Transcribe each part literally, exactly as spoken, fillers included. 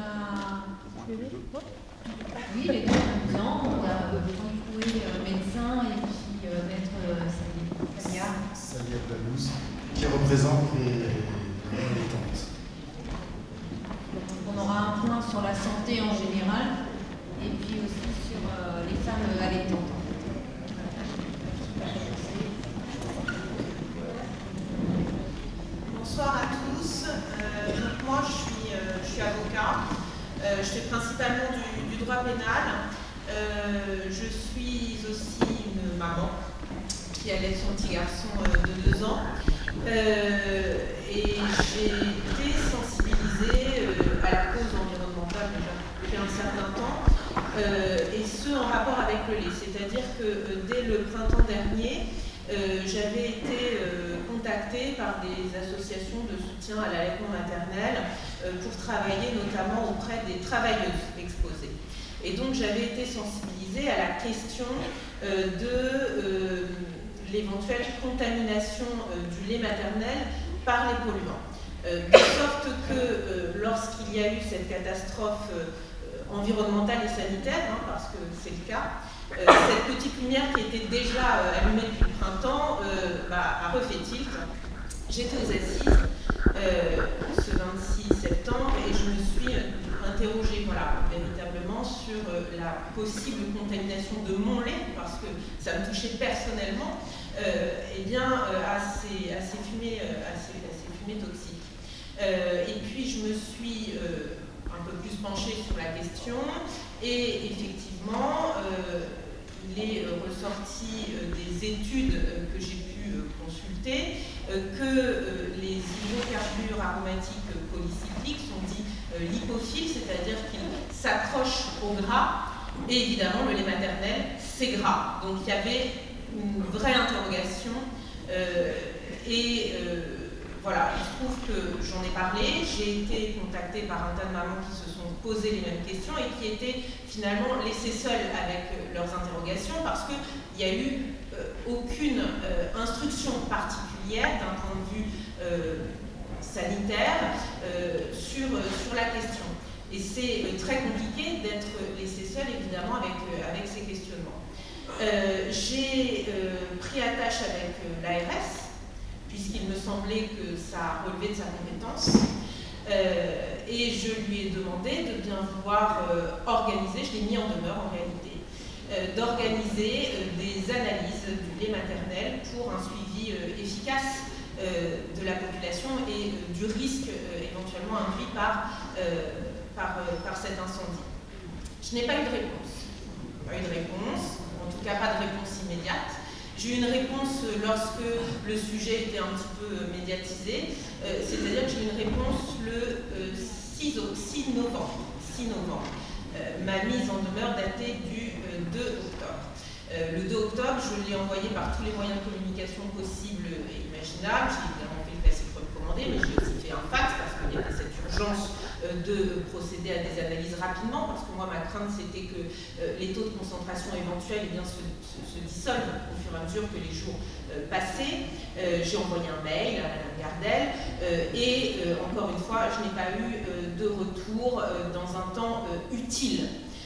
a... Oui, les deux en même temps. On a retrouvé euh, médecin et puis euh, maître euh, Salia. Salia Blalouz, qui représente les allaitantes. Donc on aura un point sur la santé en général et puis aussi sur euh, les femmes allaitantes. Bonsoir à tous. Euh, donc moi, je suis, euh, je suis avocat. Euh, je fais principalement du, du droit pénal. Euh, je suis aussi une maman qui allait son petit garçon euh, de deux ans. Euh, et j'ai été sensibilisée euh, à la cause environnementale déjà depuis un certain temps, euh, et ce en rapport avec le lait. C'est-à-dire que euh, dès le printemps dernier, Euh, j'avais été euh, contactée par des associations de soutien à l'allaitement maternel euh, pour travailler notamment auprès des travailleuses exposées. Et donc j'avais été sensibilisée à la question euh, de euh, l'éventuelle contamination euh, du lait maternel par les polluants. Euh, de sorte que euh, lorsqu'il y a eu cette catastrophe euh, environnementale et sanitaire, hein, parce que c'est le cas, Euh, cette petite lumière qui était déjà euh, allumée depuis le printemps euh, bah, a refait tilt. J'étais aux assises euh, ce vingt-six septembre et je me suis interrogée voilà, véritablement sur euh, la possible contamination de mon lait, parce que ça me touchait personnellement, euh, et bien, euh, à, ces, à, ces fumées, euh, à, ces, à ces fumées toxiques. Euh, et puis je me suis euh, un peu plus penchée sur la question et effectivement, euh, il est ressorti euh, des études euh, que j'ai pu euh, consulter euh, que euh, les hydrocarbures aromatiques polycycliques sont dits euh, lipophiles, c'est-à-dire qu'ils s'accrochent au gras, et évidemment le lait maternel c'est gras. Donc il y avait une vraie interrogation euh, et euh, voilà, il se trouve que j'en ai parlé, j'ai été contactée par un tas de mamans qui se sont posé les mêmes questions et qui étaient finalement laissées seules avec euh, leurs interrogations, parce qu'il n'y a eu euh, aucune euh, instruction particulière d'un point de vue euh, sanitaire euh, sur, euh, sur la question. Et c'est euh, très compliqué d'être laissé seul évidemment avec, euh, avec ces questionnements. Euh, j'ai euh, pris attache avec euh, l'A R S, puisqu'il me semblait que ça relevait de sa compétence. Euh, et je lui ai demandé de bien vouloir euh, organiser, je l'ai mis en demeure en réalité, euh, d'organiser euh, des analyses du lait maternel pour un suivi euh, efficace euh, de la population et euh, du risque euh, éventuellement induit par, euh, par, euh, par cet incendie. Je n'ai pas eu de réponse. Pas eu de réponse, en tout cas pas de réponse immédiate. J'ai eu une réponse lorsque le sujet était un petit peu médiatisé, euh, c'est-à-dire que j'ai eu une réponse le euh, six novembre. six novembre. Euh, ma mise en demeure datée du euh, deux octobre. Euh, le deux octobre, je l'ai envoyé par tous les moyens de communication possibles et imaginables. J'ai évidemment fait le classique recommandé, mais j'ai aussi fait un fax parce qu'il y avait cette urgence euh, de procéder à des analyses rapidement, parce que moi, ma crainte, c'était que euh, les taux de concentration éventuels eh bien, se, se, se dissolvent au fur et à mesure que les jours euh, passaient. Euh, j'ai envoyé un mail à Madame Gardel euh, et euh, encore une fois, je n'ai pas eu euh, de retour euh, dans un temps euh, utile.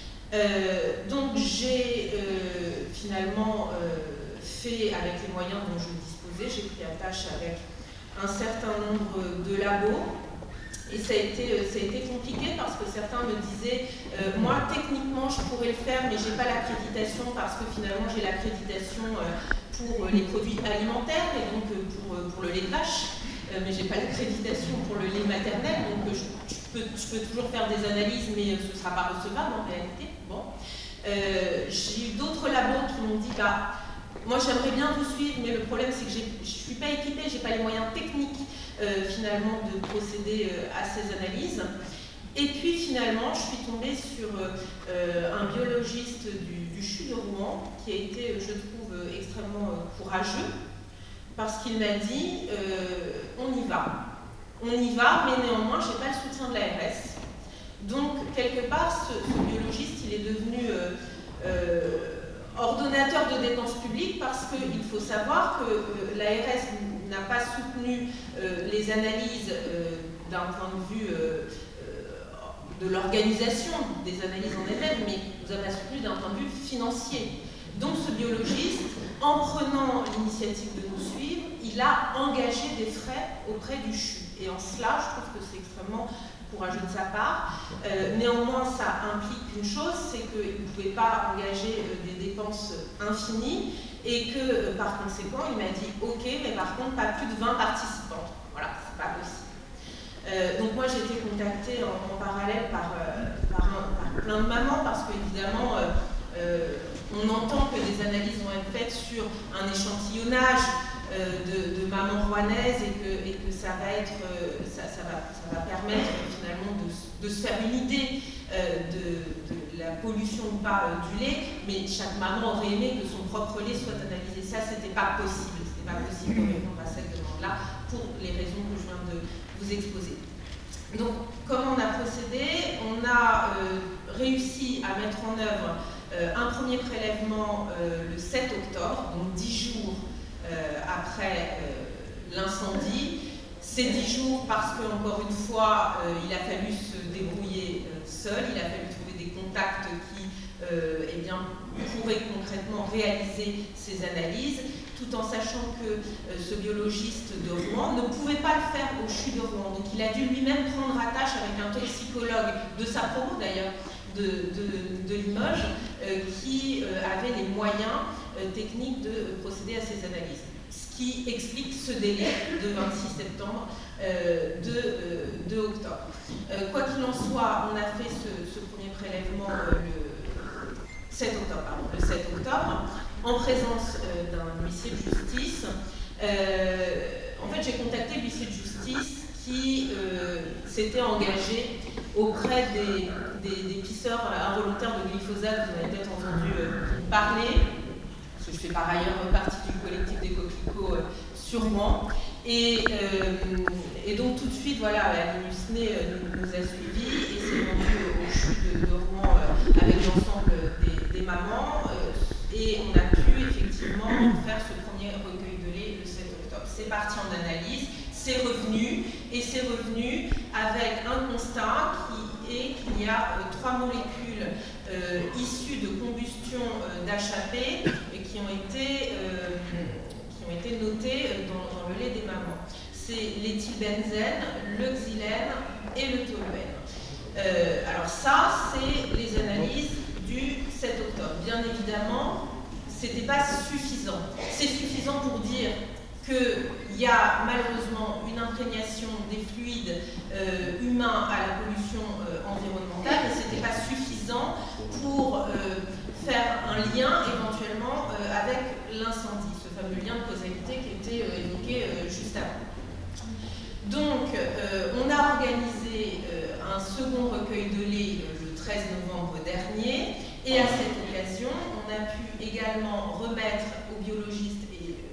Euh, donc j'ai euh, finalement euh, fait avec les moyens dont je disposais, j'ai pris attache avec un certain nombre de labos et ça a été, ça a été compliqué parce que certains me disaient euh, moi techniquement je pourrais le faire mais j'ai pas l'accréditation parce que finalement j'ai l'accréditation euh, pour les produits alimentaires et donc euh, pour, pour le lait de vache euh, mais j'ai pas l'accréditation pour le lait maternel donc euh, je, je, peux, je peux toujours faire des analyses mais ce sera pas recevable en réalité. Bon. Euh, j'ai eu d'autres labos qui m'ont dit bah moi j'aimerais bien vous suivre mais le problème c'est que je ne suis pas équipée, j'ai pas les moyens techniques euh, finalement de procéder euh, à ces analyses. Et puis finalement je suis tombée sur euh, un biologiste du, du C H U de Rouen qui a été je trouve extrêmement euh, courageux parce qu'il m'a dit euh, on y va. On y va mais néanmoins je n'ai pas le soutien de l'A R S. Donc quelque part ce, ce biologiste il est devenu euh, euh, ordonnateur de dépenses publiques parce qu'il faut savoir que euh, l'A R S n'a pas soutenu euh, les analyses euh, d'un point de vue euh, de l'organisation des analyses en elles-mêmes, mais nous avons soutenu d'un point de vue financier. Donc ce biologiste, en prenant l'initiative de nous suivre, il a engagé des frais auprès du C H U. Et en cela, je trouve que c'est extrêmement courageux de sa part. Euh, néanmoins, ça implique une chose, c'est qu'il ne pouvait pas engager euh, des dépenses infinies et que, euh, par conséquent, il m'a dit « Ok, mais par contre, pas plus de vingt participants. » Voilà, c'est pas possible. Euh, donc moi, j'ai été contactée en, en parallèle par, euh, par, un, par plein de mamans parce qu'évidemment, euh, euh, on entend que des analyses vont être faites sur un échantillonnage euh, de, de mamans rouennaises et que, et que ça, va être, euh, ça, ça, va, ça va permettre finalement de, de se faire une idée euh, de, de la pollution ou pas euh, du lait, mais chaque maman aurait aimé que son propre lait soit analysé. Ça, c'était pas possible. C'était pas possible de répondre à cette demande-là pour les raisons que je viens de vous exposer. Donc, comment on a procédé? On a euh, réussi à mettre en œuvre Euh, un premier prélèvement euh, le sept octobre, donc dix jours euh, après euh, l'incendie. Ces dix jours parce que, encore une fois, euh, il a fallu se débrouiller euh, seul, il a fallu trouver des contacts qui euh, eh bien, pourraient concrètement réaliser ces analyses, tout en sachant que euh, ce biologiste de Rouen ne pouvait pas le faire au C H U de Rouen. Donc il a dû lui-même prendre attache avec un toxicologue de sa promo d'ailleurs, de, de, de Limoges, euh, qui euh, avait les moyens euh, techniques de procéder à ces analyses. Ce qui explique ce délai de vingt-six septembre, euh, de, euh, de octobre. Euh, quoi qu'il en soit, on a fait ce, ce premier prélèvement euh, le sept octobre, pardon, le sept octobre, en présence euh, d'un huissier de justice. Euh, en fait, j'ai contacté l'huissier de justice qui euh, s'était engagé auprès des, des, des pisseurs involontaires de glyphosate, vous avez peut-être entendu euh, parler, parce que je fais par ailleurs partie du collectif des coquelicots euh, sûrement. Et, euh, et donc tout de suite, voilà, la MINUSNE euh, nous, nous a suivis et s'est rendu au C H U de, de Rouen euh, avec l'ensemble des, des mamans. Euh, et on a pu effectivement faire ce premier recueil de lait le sept octobre. C'est parti en analyse. C'est revenu, et c'est revenu avec un constat qui est qu'il y a euh, trois molécules euh, issues de combustion euh, d'H A P et qui ont été, euh, qui ont été notées dans, dans le lait des mamans. C'est l'éthylbenzène, le xylène et le toluène. Euh, alors ça, c'est les analyses du sept octobre. Bien évidemment, ce n'était pas suffisant. C'est suffisant pour dire qu'il y a malheureusement une imprégnation des fluides euh, humains à la pollution euh, environnementale, mais ce n'était pas suffisant pour euh, faire un lien éventuellement euh, avec l'incendie, ce fameux lien de causalité qui était euh, évoqué euh, juste avant. Donc, euh, on a organisé euh, un second recueil de lait euh, le treize novembre dernier, et à cette occasion, on a pu également remettre aux biologistes et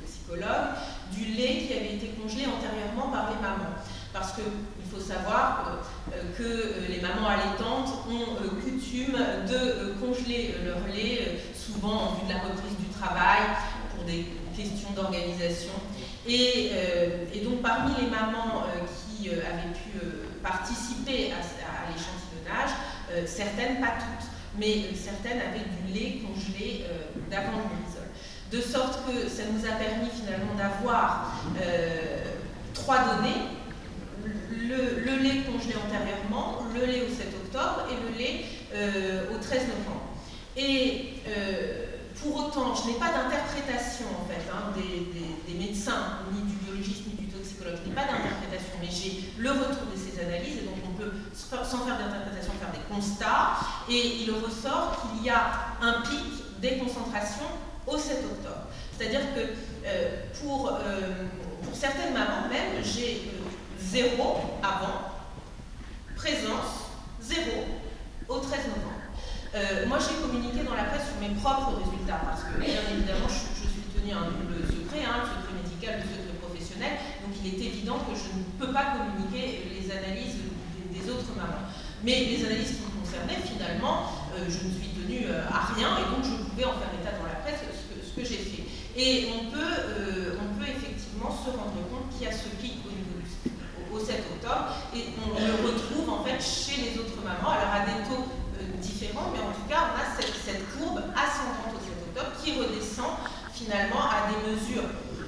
du lait qui avait été congelé antérieurement par les mamans. Parce qu'il faut savoir euh, que euh, les mamans allaitantes ont euh, coutume de euh, congeler euh, leur lait, euh, souvent en vue de la reprise du travail, pour des questions d'organisation. Et, euh, et donc parmi les mamans euh, qui euh, avaient pu euh, participer à, à l'échantillonnage, euh, certaines, pas toutes, mais euh, certaines avaient du lait congelé euh, d'avant le lumisol. De sorte que ça nous a permis finalement d'avoir euh, trois données, le, le lait congelé antérieurement, le lait au sept octobre et le lait euh, au treize novembre. Et euh, pour autant, je n'ai pas d'interprétation en fait hein, des, des, des médecins, ni du biologiste, ni du toxicologue, je n'ai pas d'interprétation, mais j'ai le retour de ces analyses et donc on peut, sans faire d'interprétation, faire des constats et il ressort qu'il y a un pic des concentrations au sept octobre. C'est-à-dire que euh, pour, euh, pour certaines mamans même, j'ai euh, zéro avant, présence, zéro au treize novembre. Euh, moi j'ai communiqué dans la presse sur mes propres résultats parce que bien évidemment je, je suis tenue à un double secret, hein, le secret médical, le secret professionnel, donc il est évident que je ne peux pas communiquer les analyses des, des autres mamans. Mais les analyses qui me concernaient, finalement, euh, je ne suis tenue euh, à rien et donc je pouvais en faire état dans la presse ce que, ce que j'ai fait. Et on peut, euh, on peut effectivement se rendre compte qu'il y a ce pic au niveau du au sept octobre et on le retrouve en fait chez les autres mamans, alors à des taux euh, différents, mais en tout cas, on a cette, cette courbe ascendante au sept octobre qui redescend finalement à des mesures,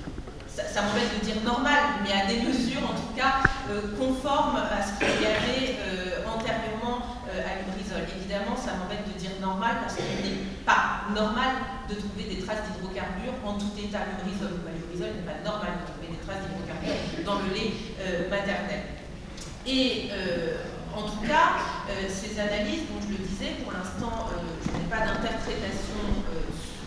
ça, ça m'embête de dire normales, mais à des mesures en tout cas euh, conformes à ce qu'il y avait euh, antérieurement euh, à Lubrizol. Évidemment, ça m'embête de dire normal parce qu'il n'est pas normal de trouver des traces d'hydrocarbures en tout état. Lubrizol, bah, Lubrizol n'est pas normal de trouver des traces d'hydrocarbures dans le lait euh, maternel. Et euh, en tout cas, euh, ces analyses, dont je le disais, pour l'instant, euh, je n'ai pas d'interprétation euh, sur,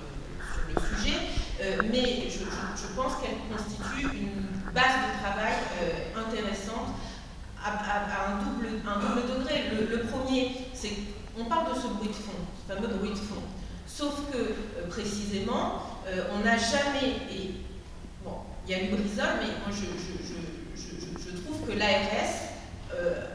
sur le sujet, euh, mais je, je, je pense qu'elles constituent une base de travail euh, intéressante à, à, à un, double, un double degré. Le, le premier, c'est qu'on parle de ce bruit de fond, ce fameux bruit de fond. Sauf que, euh, précisément, euh, on n'a jamais, et bon, il y a Lubrizol, mais moi je, je, je, je, je trouve que l'A R S euh,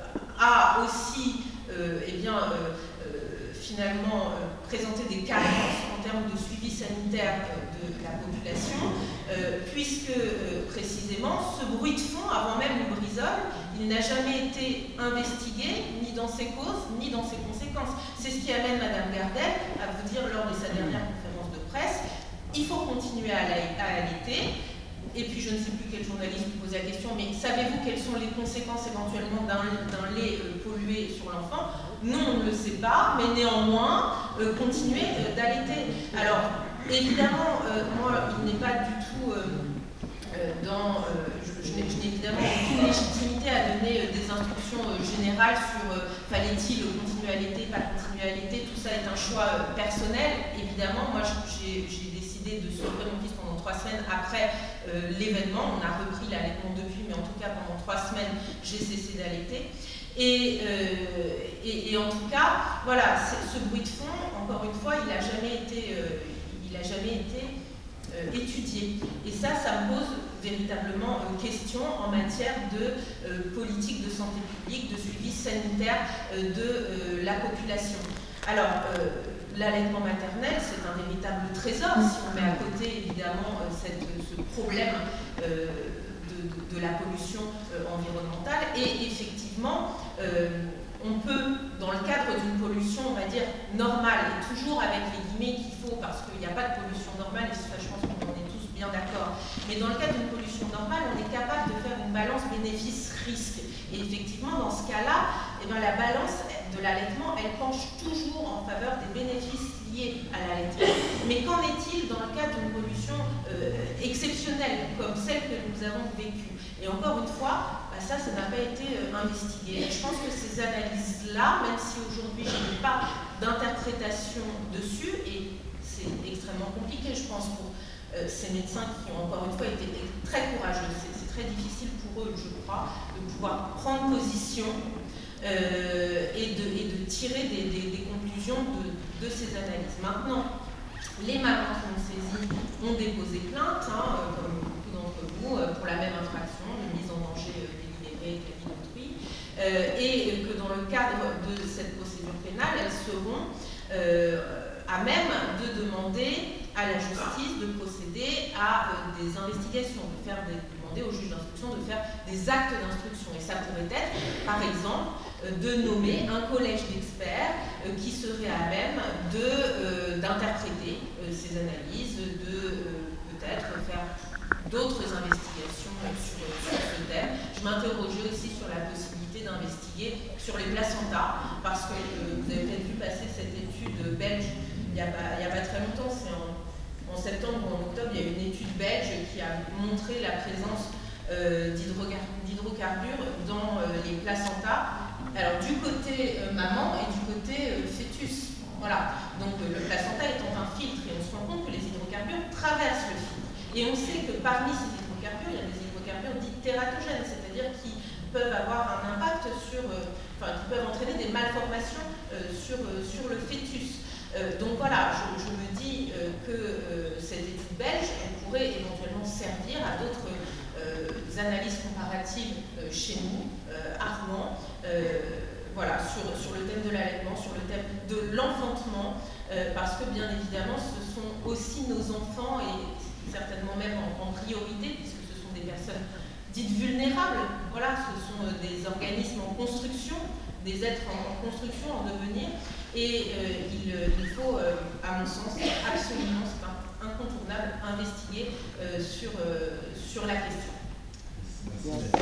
a aussi, euh, eh bien, euh, euh, finalement, euh, présenté des carences en termes de suivi sanitaire euh, de la population, euh, puisque, euh, précisément, ce bruit de fond, avant même Lubrizol, il n'a jamais été investigué, ni dans ses causes, ni dans ses conséquences. C'est ce qui amène Madame Gardel à vous dire lors de sa dernière conférence de presse, il faut continuer à allaiter. Et puis je ne sais plus quel journaliste vous pose la question, mais savez-vous quelles sont les conséquences éventuellement d'un lait euh, pollué sur l'enfant? Non, on ne le sait pas, mais néanmoins, euh, continuer euh, d'allaiter. Alors, évidemment, euh, moi, il n'est pas du tout euh, euh, dans... Euh, je, je n'ai évidemment aucune légitimité à donner euh, des instructions euh, générales sur euh, fallait-il continuer à allaiter, pas continuer à allaiter, tout ça est un choix euh, personnel. Évidemment, moi, j'ai décidé de suivre mon fils pendant trois semaines après euh, l'événement. On a repris l'allaitement depuis, mais en tout cas, pendant trois semaines, j'ai cessé d'allaiter. Et, euh, et, et en tout cas, voilà, ce bruit de fond, encore une fois, il n'a jamais été, euh, il a jamais été euh, étudié. Et ça, ça me pose véritablement euh, question en matière de euh, politique de santé publique, de suivi sanitaire euh, de euh, la population. Alors, euh, l'allaitement maternel, c'est un véritable trésor si on met à côté, évidemment, euh, cette, ce problème euh, de, de, de la pollution euh, environnementale. Et effectivement, euh, on peut, dans le cadre d'une pollution, on va dire, normale, et toujours avec les guillemets qu'il faut, parce qu'il n'y a pas de pollution normale, et ça, je pense qu'on en est tous bien d'accord, mais dans le cadre d'une pollution normale, on est capable de faire une balance bénéfice-risque. Et effectivement, dans ce cas-là, eh bien, la balance de l'allaitement, elle penche toujours en faveur des bénéfices liés à l'allaitement. Mais qu'en est-il dans le cas d'une pollution euh, exceptionnelle, comme celle que nous avons vécue? Et encore une fois, bah ça, ça n'a pas été euh, investigué. Et je pense que ces analyses-là, même si aujourd'hui je n'ai pas d'interprétation dessus, et c'est extrêmement compliqué, je pense, pour euh, ces médecins qui ont encore une fois été très courageux, c'est très difficile pour eux, je crois, de pouvoir prendre position Euh, et, de, et de tirer des, des, des conclusions de, de ces analyses. Maintenant, les mamans qui ont saisi ont déposé plainte, hein, comme beaucoup d'entre vous, pour la même infraction, de mise en danger délibérée de la vie d'autrui, euh, et que dans le cadre de cette procédure pénale, elles seront euh, à même de demander à la justice de procéder à euh, des investigations, de faire des, demander au juge d'instruction de faire des actes d'instruction. Et ça pourrait être, par exemple, de nommer un collège d'experts euh, qui serait à même d'interpréter euh, euh, ces analyses, de euh, peut-être faire d'autres investigations sur, sur ce thème. Je m'interrogeais aussi sur la possibilité d'investiguer sur les placentas, parce que euh, vous avez peut-être vu passer cette étude belge il n'y a, a pas très longtemps, c'est en, en septembre ou en octobre, il y a une étude belge qui a montré la présence euh, d'hydrocarbures dans euh, les placentas. Alors du côté euh, maman et du côté euh, fœtus. Voilà. Donc euh, le placenta étant un filtre, et on se rend compte que les hydrocarbures traversent le filtre. Et on sait que parmi ces hydrocarbures, il y a des hydrocarbures dits tératogènes, c'est-à-dire qui peuvent avoir un impact sur, euh, enfin qui peuvent entraîner des malformations euh, sur, euh, sur le fœtus. Euh, donc voilà, je, je me dis euh, que euh, cette étude belge, elle pourrait éventuellement servir à d'autres euh, analyses comparatives euh, chez nous, euh, Armand, euh, voilà, sur, sur le thème de l'allaitement, sur le thème de l'enfantement, euh, parce que bien évidemment, ce sont aussi nos enfants, et certainement même en, en priorité, puisque ce sont des personnes dites vulnérables. Voilà. voilà, ce sont des organismes en construction, des êtres en, en construction, en devenir, et euh, il, il faut, euh, à mon sens, absolument, c'est incontournable, investiguer euh, sur, euh, sur la question. Merci.